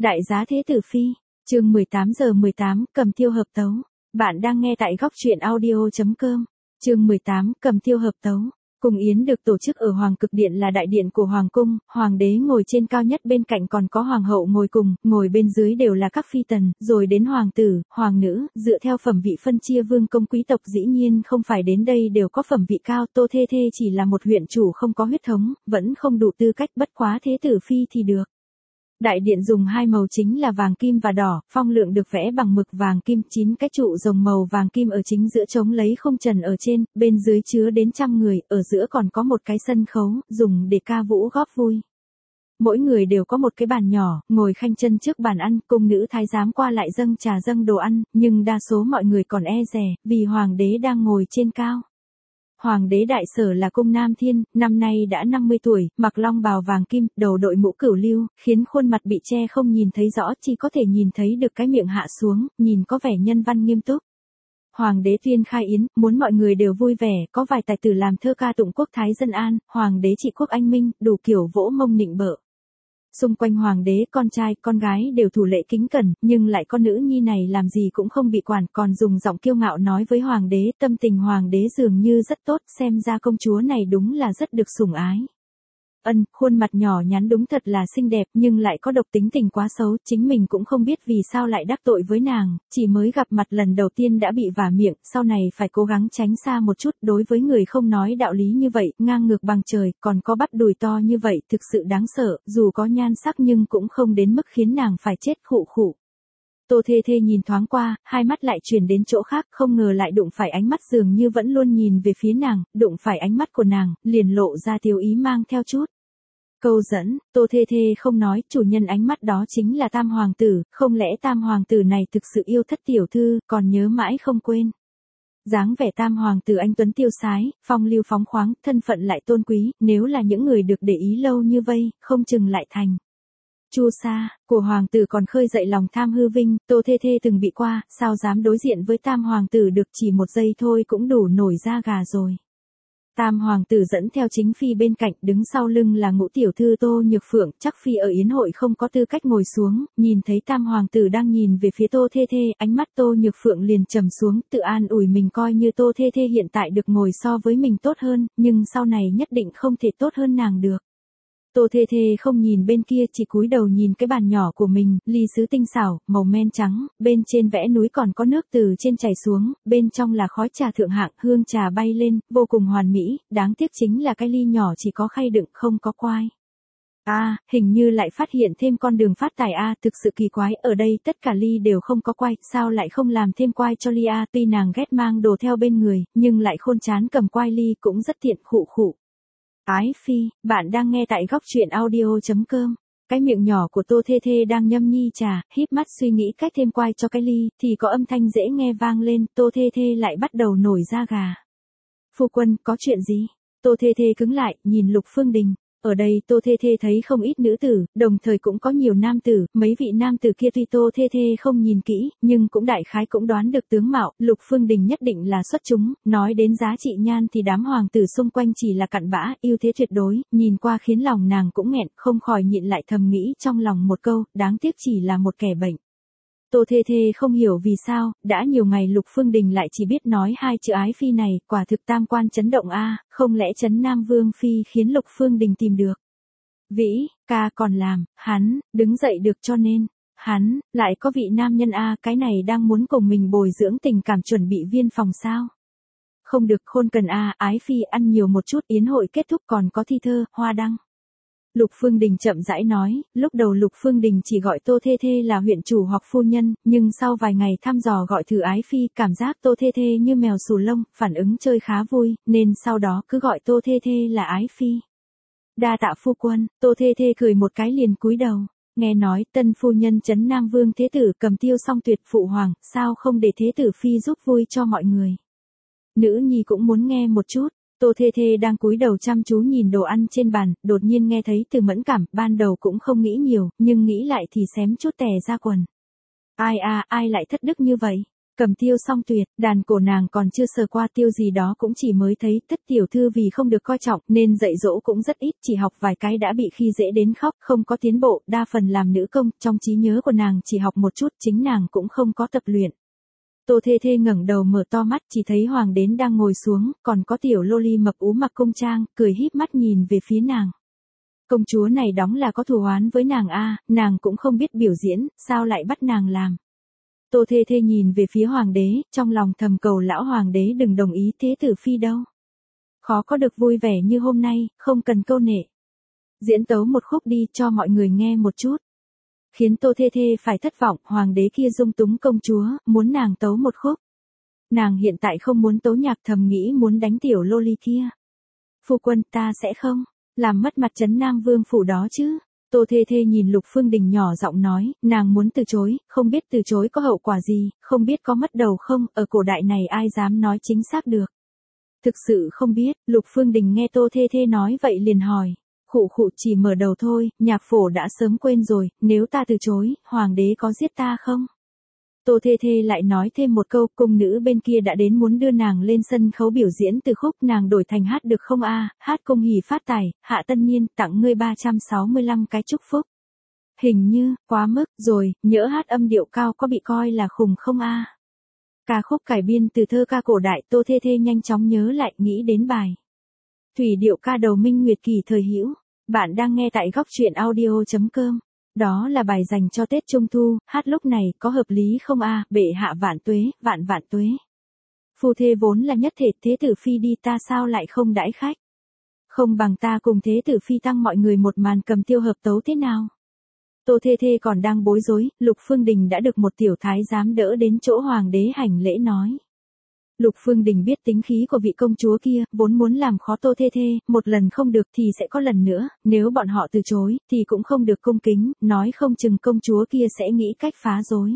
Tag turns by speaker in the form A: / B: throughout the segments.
A: Đại giá thế tử phi, chương 18:18, cầm tiêu hợp tấu. Bạn đang nghe tại góc truyện audio.com. Chương 18, cầm tiêu hợp tấu. Cung yến được tổ chức ở Hoàng Cực Điện là đại điện của Hoàng cung, Hoàng đế ngồi trên cao nhất, bên cạnh còn có Hoàng hậu ngồi cùng, ngồi bên dưới đều là các phi tần, rồi đến Hoàng tử, Hoàng nữ, dựa theo phẩm vị phân chia vương công quý tộc, dĩ nhiên không phải đến đây đều có phẩm vị cao. Tô Thê Thê chỉ là một huyện chủ không có huyết thống, vẫn không đủ tư cách, bất quá thế tử phi thì được. Đại điện dùng hai màu chính là vàng kim và đỏ, phong lượng được vẽ bằng mực vàng kim, 9 cái trụ rồng màu vàng kim ở chính giữa chống lấy không trần ở trên, bên dưới chứa đến 100 người, ở giữa còn có một cái sân khấu, dùng để ca vũ góp vui. Mỗi người đều có một cái bàn nhỏ, ngồi khanh chân trước bàn ăn, cung nữ thái giám qua lại dâng trà dâng đồ ăn, nhưng đa số mọi người còn e dè, vì hoàng đế đang ngồi trên cao. Hoàng đế đại sở là cung Nam Thiên, năm nay đã 50 tuổi, mặc long bào vàng kim, đầu đội mũ cửu lưu, khiến khuôn mặt bị che không nhìn thấy rõ, chỉ có thể nhìn thấy được cái miệng hạ xuống, nhìn có vẻ nhân văn nghiêm túc. Hoàng đế tuyên khai yến, muốn mọi người đều vui vẻ, có vài tài tử làm thơ ca tụng quốc thái dân an, hoàng đế trị quốc anh minh, đủ kiểu vỗ mông nịnh bợ. Xung quanh hoàng đế, con trai, con gái đều thủ lễ kính cẩn, nhưng lại con nữ nhi này làm gì cũng không bị quản, còn dùng giọng kiêu ngạo nói với hoàng đế, tâm tình hoàng đế dường như rất tốt, xem ra công chúa này đúng là rất được sủng ái. Khuôn mặt nhỏ nhắn đúng thật là xinh đẹp, nhưng lại có độc, tính tình quá xấu, chính mình cũng không biết vì sao lại đắc tội với nàng, chỉ mới gặp mặt lần đầu tiên đã bị vả miệng, sau này phải cố gắng tránh xa một chút. Đối với người không nói đạo lý như vậy, ngang ngược bằng trời, còn có bắp đùi to như vậy, thực sự đáng sợ, dù có nhan sắc nhưng cũng không đến mức khiến nàng phải chết khụ khụ. Tô Thê Thê nhìn thoáng qua, hai mắt lại chuyển đến chỗ khác, không ngờ lại đụng phải ánh mắt dường như vẫn luôn nhìn về phía nàng, đụng phải ánh mắt của nàng, liền lộ ra tiêu ý mang theo chút câu dẫn. Tô Thê Thê không nói, chủ nhân ánh mắt đó chính là Tam hoàng tử, không lẽ Tam hoàng tử này thực sự yêu thất tiểu thư, còn nhớ mãi không quên. Dáng vẻ Tam hoàng tử anh tuấn tiêu sái, phong lưu phóng khoáng, thân phận lại tôn quý, nếu là những người được để ý lâu như vây, không chừng lại thành chu sa của hoàng tử, còn khơi dậy lòng tham hư vinh. Tô Thê Thê từng bị qua, sao dám đối diện với Tam hoàng tử được, chỉ một giây thôi cũng đủ nổi da gà rồi. Tam hoàng tử dẫn theo chính phi bên cạnh, đứng sau lưng là ngũ tiểu thư Tô Nhược Phượng, chắc phi ở yến hội không có tư cách ngồi xuống, nhìn thấy Tam hoàng tử đang nhìn về phía Tô Thê Thê, ánh mắt Tô Nhược Phượng liền trầm xuống, tự an ủi mình, coi như Tô Thê Thê hiện tại được ngồi so với mình tốt hơn, nhưng sau này nhất định không thể tốt hơn nàng được. Tô Thê Thê không nhìn bên kia, chỉ cúi đầu nhìn cái bàn nhỏ của mình, ly sứ tinh xảo, màu men trắng, bên trên vẽ núi, còn có nước từ trên chảy xuống, bên trong là khói trà thượng hạng, hương trà bay lên, vô cùng hoàn mỹ, đáng tiếc chính là cái ly nhỏ chỉ có khay đựng, không có quai. Hình như lại phát hiện thêm con đường phát tài thực sự kỳ quái, ở đây tất cả ly đều không có quai, sao lại không làm thêm quai cho ly tuy nàng ghét mang đồ theo bên người, nhưng lại khôn chán cầm quai ly cũng rất tiện, khụ khụ. Ái phi, bạn đang nghe tại góc truyện audio.com. Cái miệng nhỏ của Tô Thê Thê đang nhâm nhi trà, híp mắt suy nghĩ cách thêm quai cho cái ly, thì có âm thanh dễ nghe vang lên, Tô Thê Thê lại bắt đầu nổi da gà. Phu quân, có chuyện gì? Tô Thê Thê cứng lại, nhìn Lục Phương Đình. Ở đây Tô Thê Thê thấy không ít nữ tử, đồng thời cũng có nhiều nam tử, mấy vị nam tử kia tuy Tô Thê Thê không nhìn kỹ, nhưng cũng đại khái cũng đoán được tướng mạo, Lục Phương Đình nhất định là xuất chúng, nói đến giá trị nhan thì đám hoàng tử xung quanh chỉ là cặn bã, ưu thế tuyệt đối, nhìn qua khiến lòng nàng cũng nghẹn, không khỏi nhịn lại thầm nghĩ trong lòng một câu, đáng tiếc chỉ là một kẻ bệnh. Tô Thê Thê không hiểu vì sao, đã nhiều ngày Lục Phương Đình lại chỉ biết nói hai chữ ái phi này, quả thực tam quan chấn động không lẽ Trấn Nam Vương Phi khiến Lục Phương Đình tìm được. Vĩ, ca còn làm, hắn, đứng dậy được, cho nên, hắn, lại có vị nam nhân cái này đang muốn cùng mình bồi dưỡng tình cảm, chuẩn bị viên phòng sao. Không được, khôn cần ái phi ăn nhiều một chút, yến hội kết thúc còn có thi thơ, hoa đăng. Lục Phương Đình chậm rãi nói, lúc đầu Lục Phương Đình chỉ gọi Tô Thê Thê là huyện chủ hoặc phu nhân, nhưng sau vài ngày thăm dò gọi thử ái phi, cảm giác Tô Thê Thê như mèo xù lông, phản ứng chơi khá vui, nên sau đó cứ gọi Tô Thê Thê là ái phi. Đa tạ phu quân. Tô Thê Thê cười một cái liền cúi đầu, nghe nói tân phu nhân Trấn Nam Vương thế tử cầm tiêu song tuyệt, phụ hoàng, sao không để thế tử phi giúp vui cho mọi người. Nữ nhi cũng muốn nghe một chút. Tô Thê Thê đang cúi đầu chăm chú nhìn đồ ăn trên bàn, đột nhiên nghe thấy từ mẫn cảm, ban đầu cũng không nghĩ nhiều, nhưng nghĩ lại thì xém chút tè ra quần. Ai lại thất đức như vậy? Cầm tiêu song tuyệt, đàn cổ nàng còn chưa sờ qua tiêu gì đó cũng chỉ mới thấy Tất tiểu thư vì không được coi trọng nên dạy dỗ cũng rất ít, chỉ học vài cái đã bị khi dễ đến khóc, không có tiến bộ, đa phần làm nữ công, trong trí nhớ của nàng chỉ học một chút, chính nàng cũng không có tập luyện. Tô Thê Thê ngẩng đầu mở to mắt, chỉ thấy hoàng đến đang ngồi xuống, còn có tiểu loli mập ú mặc cung trang, cười híp mắt nhìn về phía nàng. Công chúa này đóng là có thù oán với nàng a, nàng cũng không biết biểu diễn, sao lại bắt nàng làm. Tô Thê Thê nhìn về phía hoàng đế, trong lòng thầm cầu lão hoàng đế đừng đồng ý thế tử phi đâu. Khó có được vui vẻ như hôm nay, không cần câu nệ. Diễn tấu một khúc đi cho mọi người nghe một chút. Khiến Tô Thê Thê phải thất vọng, hoàng đế kia dung túng công chúa, muốn nàng tấu một khúc. Nàng hiện tại không muốn tấu nhạc, thầm nghĩ muốn đánh tiểu loli kia. Phu quân, ta sẽ không làm mất mặt trấn Nam Vương phủ đó chứ. Tô Thê Thê nhìn Lục Phương Đình nhỏ giọng nói, nàng muốn từ chối, không biết từ chối có hậu quả gì, không biết có mất đầu không, ở cổ đại này ai dám nói chính xác được. Thực sự không biết, Lục Phương Đình nghe Tô Thê Thê nói vậy liền hỏi. Khụ khụ, chỉ mở đầu thôi, nhạc phổ đã sớm quên rồi, nếu ta từ chối, hoàng đế có giết ta không? Tô Thê Thê lại nói thêm một câu, cung nữ bên kia đã đến muốn đưa nàng lên sân khấu biểu diễn từ khúc, nàng đổi thành hát được không a? Hát cung hỉ phát tài, hạ tân niên, tặng ngươi 365 cái chúc phúc. Hình như, quá mức, rồi, nhỡ hát âm điệu cao có bị coi là khùng không a? Ca khúc cải biên từ thơ ca cổ đại, Tô Thê Thê nhanh chóng nhớ lại, nghĩ đến bài Thủy điệu ca đầu Minh Nguyệt Kỳ thời Hữu. Bạn đang nghe tại góc truyện audio.com. Đó là bài dành cho Tết Trung Thu, hát lúc này có hợp lý không a? Bệ hạ vạn tuế, vạn vạn tuế. Phu thê vốn là nhất thể, thế tử phi đi ta sao lại không đãi khách. Không bằng ta cùng thế tử phi tăng mọi người một màn cầm tiêu hợp tấu thế nào. Tô Thê Thê còn đang bối rối, Lục Phương Đình đã được một tiểu thái giám đỡ đến chỗ hoàng đế hành lễ nói. Lục Phương Đình biết tính khí của vị công chúa kia, vốn muốn làm khó Tô Thê Thê, một lần không được thì sẽ có lần nữa, nếu bọn họ từ chối, thì cũng không được cung kính, nói không chừng công chúa kia sẽ nghĩ cách phá rối.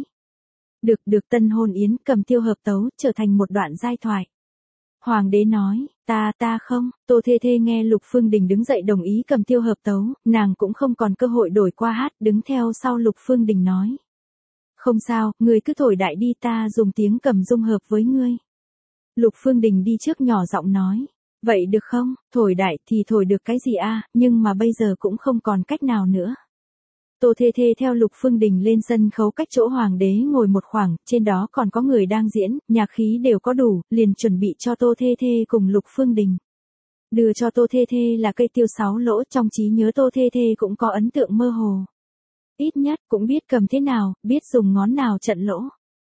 A: Được tân hôn yến, cầm tiêu hợp tấu, trở thành một đoạn giai thoại. Hoàng đế nói, ta không, Tô Thê Thê nghe Lục Phương Đình đứng dậy đồng ý cầm tiêu hợp tấu, nàng cũng không còn cơ hội đổi qua hát, đứng theo sau Lục Phương Đình nói. Không sao, ngươi cứ thổi đại đi, ta dùng tiếng cầm dung hợp với ngươi. Lục Phương Đình đi trước nhỏ giọng nói, vậy được không, thổi đại thì thổi được cái gì a, nhưng mà bây giờ cũng không còn cách nào nữa. Tô Thê Thê theo Lục Phương Đình lên sân khấu cách chỗ hoàng đế ngồi một khoảng, trên đó còn có người đang diễn, nhạc khí đều có đủ, liền chuẩn bị cho Tô Thê Thê cùng Lục Phương Đình. Đưa cho Tô Thê Thê là cây tiêu 6 lỗ, trong trí nhớ Tô Thê Thê cũng có ấn tượng mơ hồ. Ít nhất cũng biết cầm thế nào, biết dùng ngón nào trận lỗ.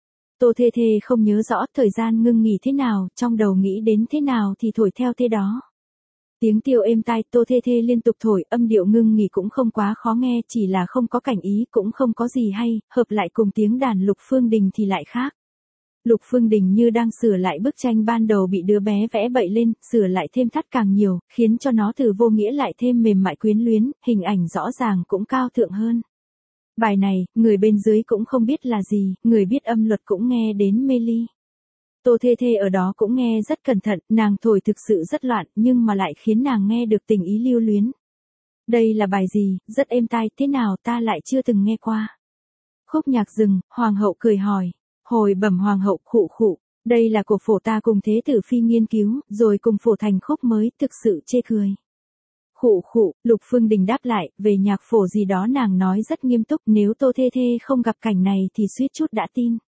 A: Tô Thê Thê không nhớ rõ thời gian ngưng nghỉ thế nào, trong đầu nghĩ đến thế nào thì thổi theo thế đó. Tiếng tiêu êm tai, Tô Thê Thê liên tục thổi, âm điệu ngưng nghỉ cũng không quá khó nghe, chỉ là không có cảnh ý, cũng không có gì hay, hợp lại cùng tiếng đàn Lục Phương Đình thì lại khác. Lục Phương Đình như đang sửa lại bức tranh ban đầu bị đứa bé vẽ bậy lên, sửa lại thêm thắt càng nhiều, khiến cho nó từ vô nghĩa lại thêm mềm mại quyến luyến, hình ảnh rõ ràng cũng cao thượng hơn. Bài này, người bên dưới cũng không biết là gì, người biết âm luật cũng nghe đến mê ly. Tô Thê Thê ở đó cũng nghe rất cẩn thận, nàng thổi thực sự rất loạn, nhưng mà lại khiến nàng nghe được tình ý lưu luyến. Đây là bài gì, rất êm tai, thế nào ta lại chưa từng nghe qua. Khúc nhạc dừng, hoàng hậu cười hỏi. Hồi bẩm hoàng hậu, khụ khụ, đây là của phổ ta cùng thế tử phi nghiên cứu, rồi cùng phổ thành khúc mới, thực sự chê cười. Khụ khụ, Lục Phương Đình đáp lại, về nhạc phổ gì đó nàng nói rất nghiêm túc, nếu Tô Thê Thê không gặp cảnh này thì suýt chút đã tin.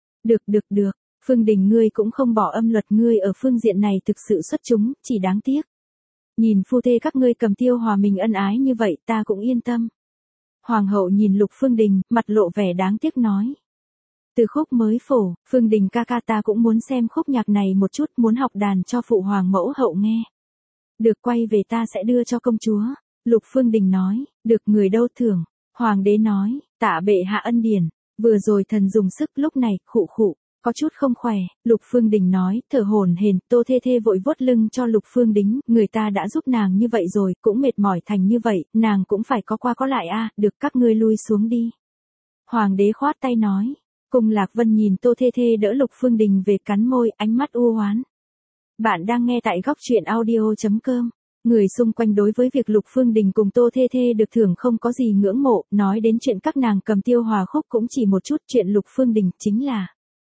A: Được, Phương Đình ngươi cũng không bỏ âm luật, ngươi ở phương diện này thực sự xuất chúng, chỉ đáng tiếc. Nhìn phu thê các ngươi cầm tiêu hòa mình ân ái như vậy ta cũng yên tâm. Hoàng hậu nhìn Lục Phương Đình, mặt lộ vẻ đáng tiếc nói. Từ khúc mới phổ, Phương Đình ca ca ta cũng muốn xem khúc nhạc này một chút, muốn học đàn cho phụ hoàng mẫu hậu nghe. Được, quay về ta sẽ đưa cho công chúa. Lục Phương Đình nói, được, người đâu thưởng. Hoàng đế nói, tạ bệ hạ ân điển. Vừa rồi thần dùng sức, lúc này, khụ khụ, có chút không khỏe. Lục Phương Đình nói, thở hổn hển. Tô Thê Thê vội vuốt lưng cho Lục Phương Đình, người ta đã giúp nàng như vậy rồi, cũng mệt mỏi thành như vậy, nàng cũng phải có qua có lại a, được, các ngươi lui xuống đi. Hoàng đế khoát tay nói. Cung Lạc Vân nhìn Tô Thê Thê đỡ Lục Phương Đình về, cắn môi, ánh mắt u hoán. Bạn đang nghe tại góc truyện audio.com. Người xung quanh đối với việc Lục Phương Đình cùng Tô Thê Thê được thưởng không có gì ngưỡng mộ, nói đến chuyện các nàng cầm tiêu hòa khúc cũng chỉ một chút, chuyện Lục Phương Đình chính là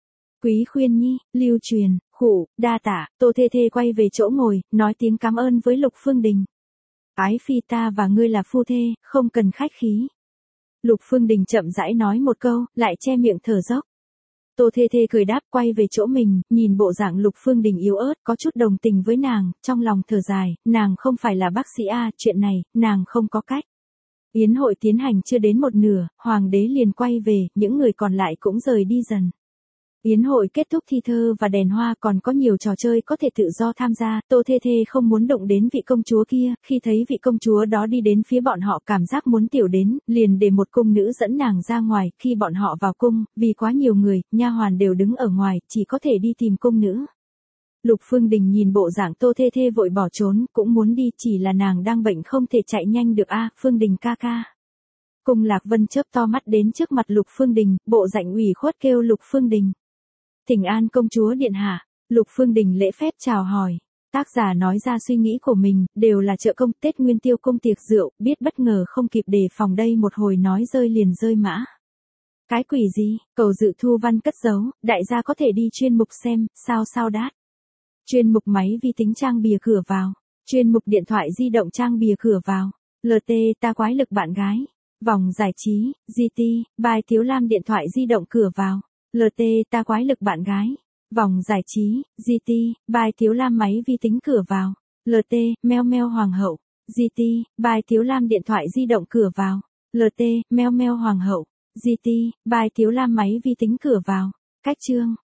A: Quý khuyên nhi, lưu truyền, khụ, đa tạ, Tô Thê Thê quay về chỗ ngồi, nói tiếng cảm ơn với Lục Phương Đình. Ái phi ta và ngươi là phu thê, không cần khách khí. Lục Phương Đình chậm rãi nói một câu, lại che miệng thở dốc. Tô Thê Thê cười đáp quay về chỗ mình, nhìn bộ dạng Lục Phương Đình yếu ớt, có chút đồng tình với nàng, trong lòng thở dài, nàng không phải là bác sĩ A, chuyện này, nàng không có cách. Yến hội tiến hành chưa đến một nửa, hoàng đế liền quay về, những người còn lại cũng rời đi dần. Yến hội kết thúc thi thơ và đèn hoa, còn có nhiều trò chơi có thể tự do tham gia, Tô Thê Thê không muốn động đến vị công chúa kia, khi thấy vị công chúa đó đi đến phía bọn họ cảm giác muốn tiểu đến, liền để một cung nữ dẫn nàng ra ngoài, khi bọn họ vào cung, vì quá nhiều người, nha hoàn đều đứng ở ngoài, chỉ có thể đi tìm cung nữ. Lục Phương Đình nhìn bộ dạng Tô Thê Thê vội bỏ trốn, cũng muốn đi, chỉ là nàng đang bệnh không thể chạy nhanh được a, Phương Đình ca ca. Cung Lạc Vân chớp to mắt đến trước mặt Lục Phương Đình, bộ dạng ủy khuất kêu Lục Phương Đình. Thỉnh an công chúa điện hạ, Lục Phương Đình lễ phép chào hỏi. Tác giả nói ra suy nghĩ của mình, đều là trợ công Tết Nguyên Tiêu cung tiệc rượu, biết bất ngờ không kịp đề phòng đây một hồi nói rơi liền rơi mã. Cái quỷ gì, cầu dự thu văn cất giấu, đại gia có thể đi chuyên mục xem, sao đát. Chuyên mục máy vi tính trang bìa cửa vào. Chuyên mục điện thoại di động trang bìa cửa vào. LT ta quái lực bạn gái. Vòng giải trí, GT, bài Thiếu Lam điện thoại di động cửa vào. LT ta quái lực bạn gái. Vòng giải trí, GT, bài Thiếu Lam máy vi tính cửa vào. LT, meo meo hoàng hậu. GT, bài Thiếu Lam điện thoại di động cửa vào. LT, meo meo hoàng hậu. GT, bài Thiếu Lam máy vi tính cửa vào. Cách chương.